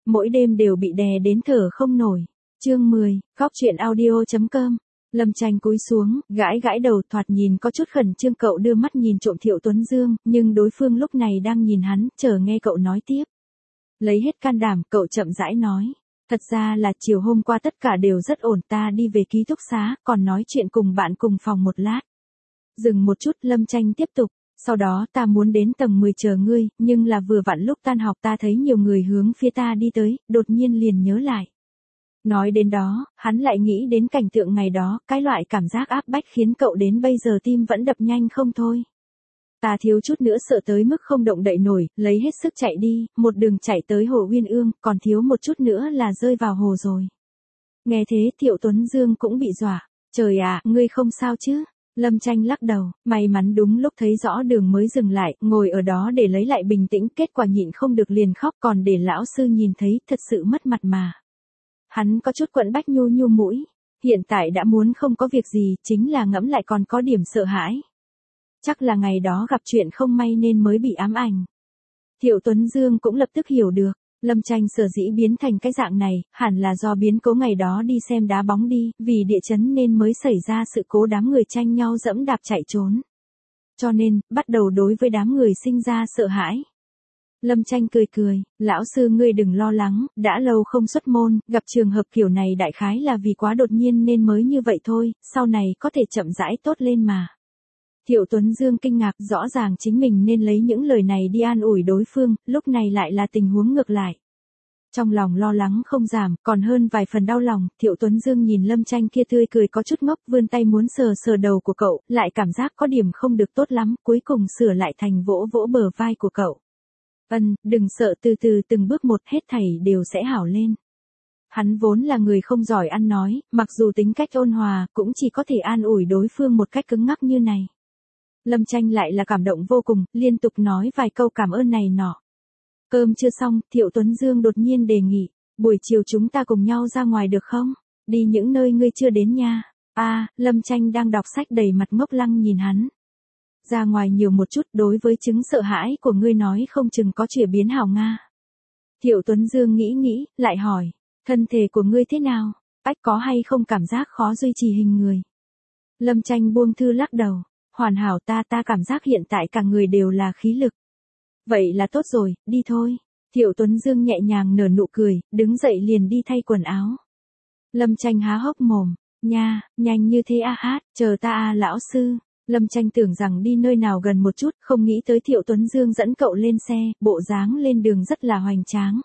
mỗi đêm đều bị đè đến thở không nổi. Chương 10, Cóc truyện audio.com. Lâm Tranh cúi xuống, gãi gãi đầu, thoạt nhìn có chút khẩn trương. Cậu đưa mắt nhìn trộm Thiệu Tuấn Dương, nhưng đối phương lúc này đang nhìn hắn, chờ nghe cậu nói tiếp. Lấy hết can đảm, cậu chậm rãi nói. Thật ra là chiều hôm qua tất cả đều rất ổn, ta đi về ký túc xá, còn nói chuyện cùng bạn cùng phòng một lát. Dừng một chút, Lâm Tranh tiếp tục. Sau đó ta muốn đến tầng 10 chờ ngươi, nhưng là vừa vặn lúc tan học ta thấy nhiều người hướng phía ta đi tới, đột nhiên liền nhớ lại. Nói đến đó, hắn lại nghĩ đến cảnh tượng ngày đó, cái loại cảm giác áp bách khiến cậu đến bây giờ tim vẫn đập nhanh không thôi. Ta thiếu chút nữa sợ tới mức không động đậy nổi, lấy hết sức chạy đi, một đường chạy tới hồ Uyên Ương, còn thiếu một chút nữa là rơi vào hồ rồi. Nghe thế Thiệu Tuấn Dương cũng bị dọa. Trời ạ, ngươi không sao chứ? Lâm Tranh lắc đầu, may mắn đúng lúc thấy rõ đường mới dừng lại, ngồi ở đó để lấy lại bình tĩnh, kết quả nhịn không được liền khóc, còn để lão sư nhìn thấy, thật sự mất mặt mà. Hắn có chút quẫn bách nhu nhu mũi, hiện tại đã muốn không có việc gì, chính là ngẫm lại còn có điểm sợ hãi. Chắc là ngày đó gặp chuyện không may nên mới bị ám ảnh. Thiệu Tuấn Dương cũng lập tức hiểu được, Lâm Tranh sở dĩ biến thành cái dạng này, hẳn là do biến cố ngày đó đi xem đá bóng đi, vì địa chấn nên mới xảy ra sự cố đám người tranh nhau dẫm đạp chạy trốn. Cho nên, bắt đầu đối với đám người sinh ra sợ hãi. Lâm Tranh cười cười, lão sư ngươi đừng lo lắng, đã lâu không xuất môn, gặp trường hợp kiểu này đại khái là vì quá đột nhiên nên mới như vậy thôi, sau này có thể chậm rãi tốt lên mà. Thiệu Tuấn Dương kinh ngạc, rõ ràng chính mình nên lấy những lời này đi an ủi đối phương, lúc này lại là tình huống ngược lại. Trong lòng lo lắng không giảm, còn hơn vài phần đau lòng, Thiệu Tuấn Dương nhìn Lâm Tranh kia tươi cười có chút ngốc, vươn tay muốn sờ sờ đầu của cậu, lại cảm giác có điểm không được tốt lắm, cuối cùng sửa lại thành vỗ vỗ bờ vai của cậu. Đừng sợ, từ từ từng bước một, hết thảy đều sẽ hảo lên. Hắn vốn là người không giỏi ăn nói, mặc dù tính cách ôn hòa, cũng chỉ có thể an ủi đối phương một cách cứng ngắc như này. Lâm Tranh lại là cảm động vô cùng, liên tục nói vài câu cảm ơn này nọ. Cơm chưa xong, Thiệu Tuấn Dương đột nhiên đề nghị, buổi chiều chúng ta cùng nhau ra ngoài được không? Đi những nơi ngươi chưa đến nha. Lâm Tranh đang đọc sách đầy mặt ngốc lăng nhìn hắn. Ra ngoài nhiều một chút, đối với chứng sợ hãi của ngươi nói không chừng có chuyển biến hảo Nga. Thiệu Tuấn Dương nghĩ, lại hỏi, thân thể của ngươi thế nào? Có hay không cảm giác khó duy trì hình người? Lâm Tranh buông thư lắc đầu, hoàn hảo, ta cảm giác hiện tại cả người đều là khí lực. Vậy là tốt rồi, đi thôi. Thiệu Tuấn Dương nhẹ nhàng nở nụ cười, đứng dậy liền đi thay quần áo. Lâm Tranh há hốc mồm, nha, nhanh như thế chờ ta lão sư. Lâm Tranh tưởng rằng đi nơi nào gần một chút, không nghĩ tới Thiệu Tuấn Dương dẫn cậu lên xe, bộ dáng lên đường rất là hoành tráng.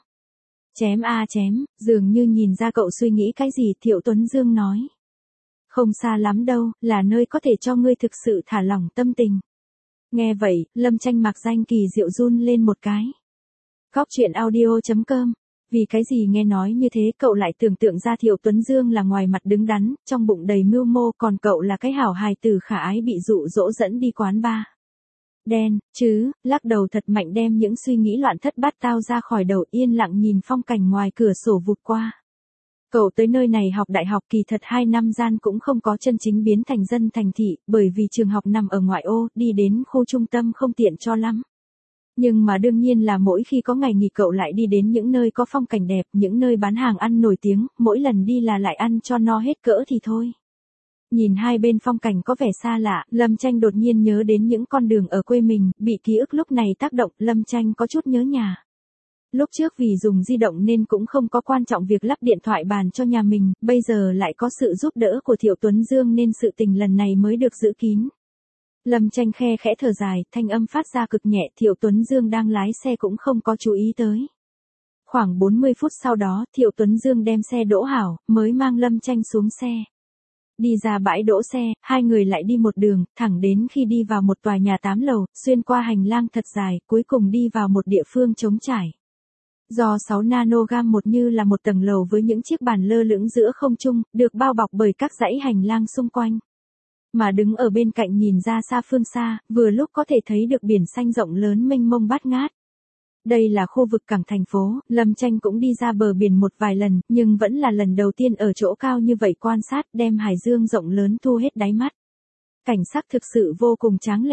Chém, dường như nhìn ra cậu suy nghĩ cái gì, Thiệu Tuấn Dương nói. Không xa lắm đâu, là nơi có thể cho ngươi thực sự thả lỏng tâm tình. Nghe vậy, Lâm Tranh mặc danh kỳ diệu run lên một cái. Cóc truyện audio.com. Vì cái gì nghe nói như thế cậu lại tưởng tượng ra Thiệu Tuấn Dương là ngoài mặt đứng đắn, trong bụng đầy mưu mô, còn cậu là cái hảo hài tử khả ái bị dụ dỗ dẫn đi quán bar. Đen, chứ, lắc đầu thật mạnh đem những suy nghĩ loạn thất bát tao ra khỏi đầu, yên lặng nhìn phong cảnh ngoài cửa sổ vụt qua. Cậu tới nơi này học đại học kỳ thật 2 năm gian cũng không có chân chính biến thành dân thành thị, bởi vì trường học nằm ở ngoại ô, đi đến khu trung tâm không tiện cho lắm. Nhưng mà đương nhiên là mỗi khi có ngày nghỉ cậu lại đi đến những nơi có phong cảnh đẹp, những nơi bán hàng ăn nổi tiếng, mỗi lần đi là lại ăn cho no hết cỡ thì thôi. Nhìn hai bên phong cảnh có vẻ xa lạ, Lâm Tranh đột nhiên nhớ đến những con đường ở quê mình, bị ký ức lúc này tác động, Lâm Tranh có chút nhớ nhà. Lúc trước vì dùng di động nên cũng không có quan trọng việc lắp điện thoại bàn cho nhà mình, bây giờ lại có sự giúp đỡ của Thiệu Tuấn Dương nên sự tình lần này mới được giữ kín. Lâm Tranh khe khẽ thở dài, thanh âm phát ra cực nhẹ, Thiệu Tuấn Dương đang lái xe cũng không có chú ý tới. Khoảng 40 phút sau đó, Thiệu Tuấn Dương đem xe đỗ hảo, mới mang Lâm Tranh xuống xe. Đi ra bãi đỗ xe, hai người lại đi một đường, thẳng đến khi đi vào một tòa nhà 8 lầu, xuyên qua hành lang thật dài, cuối cùng đi vào một địa phương trống trải. Do 6 nanogam một như là một tầng lầu với những chiếc bàn lơ lửng giữa không trung, được bao bọc bởi các dãy hành lang xung quanh. Mà đứng ở bên cạnh nhìn ra xa phương xa, vừa lúc có thể thấy được biển xanh rộng lớn mênh mông bát ngát. Đây là khu vực cảng thành phố, Lâm Tranh cũng đi ra bờ biển một vài lần, nhưng vẫn là lần đầu tiên ở chỗ cao như vậy quan sát, đem hải dương rộng lớn thu hết đáy mắt. Cảnh sắc thực sự vô cùng tráng lệ.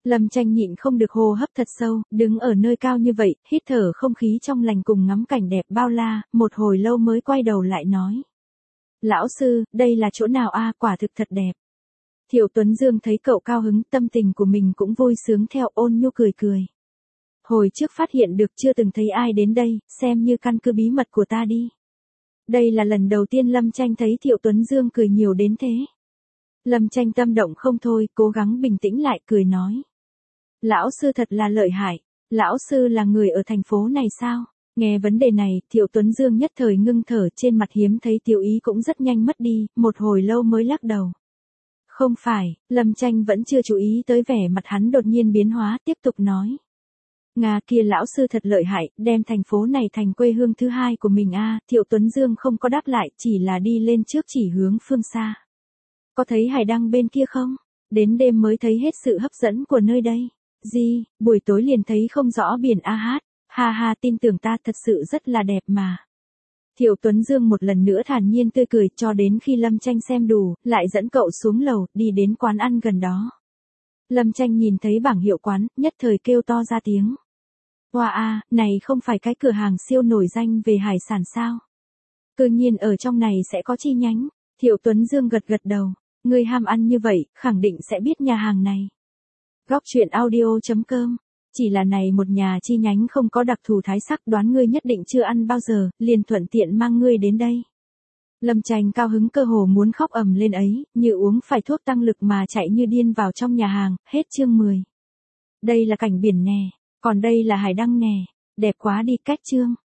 Lâm Tranh nhịn không được hô hấp thật sâu, đứng ở nơi cao như vậy, hít thở không khí trong lành cùng ngắm cảnh đẹp bao la, một hồi lâu mới quay đầu lại nói. Lão sư, đây là chỗ nào a, quả thực thật đẹp. Thiệu Tuấn Dương thấy cậu cao hứng, tâm tình của mình cũng vui sướng theo, ôn nhu cười cười. Hồi trước phát hiện được chưa từng thấy ai đến đây, xem như căn cứ bí mật của ta đi. Đây là lần đầu tiên Lâm Tranh thấy Thiệu Tuấn Dương cười nhiều đến thế. Lâm Tranh tâm động không thôi, cố gắng bình tĩnh lại cười nói. Lão sư thật là lợi hại, lão sư là người ở thành phố này sao? Nghe vấn đề này, Thiệu Tuấn Dương nhất thời ngưng thở, trên mặt hiếm thấy tiêu ý cũng rất nhanh mất đi, một hồi lâu mới lắc đầu. Không phải, Lâm Tranh vẫn chưa chú ý tới vẻ mặt hắn đột nhiên biến hóa, tiếp tục nói. Nga kia lão sư thật lợi hại, đem thành phố này thành quê hương thứ hai của mình a. Thiệu Tuấn Dương không có đáp lại, chỉ là đi lên trước chỉ hướng phương xa. Có thấy hải đăng bên kia không? Đến đêm mới thấy hết sự hấp dẫn của nơi đây. Gì, buổi tối liền thấy không rõ biển a hát, ha ha, tin tưởng ta, thật sự rất là đẹp mà. Thiệu Tuấn Dương một lần nữa thản nhiên tươi cười, cho đến khi Lâm Tranh xem đủ, lại dẫn cậu xuống lầu, đi đến quán ăn gần đó. Lâm Tranh nhìn thấy bảng hiệu quán, nhất thời kêu to ra tiếng. Wow a, này không phải cái cửa hàng siêu nổi danh về hải sản sao? Tự nhiên ở trong này sẽ có chi nhánh. Thiệu Tuấn Dương gật gật đầu. Người ham ăn như vậy, khẳng định sẽ biết nhà hàng này. Góc truyện audio.com. Chỉ là này một nhà chi nhánh không có đặc thù thái sắc, đoán ngươi nhất định chưa ăn bao giờ, liền thuận tiện mang ngươi đến đây. Lâm Tranh cao hứng cơ hồ muốn khóc ầm lên ấy, như uống phải thuốc tăng lực mà chạy như điên vào trong nhà hàng. Hết chương 10. Đây là cảnh biển nè, còn đây là hải đăng nè, đẹp quá đi, cách chương.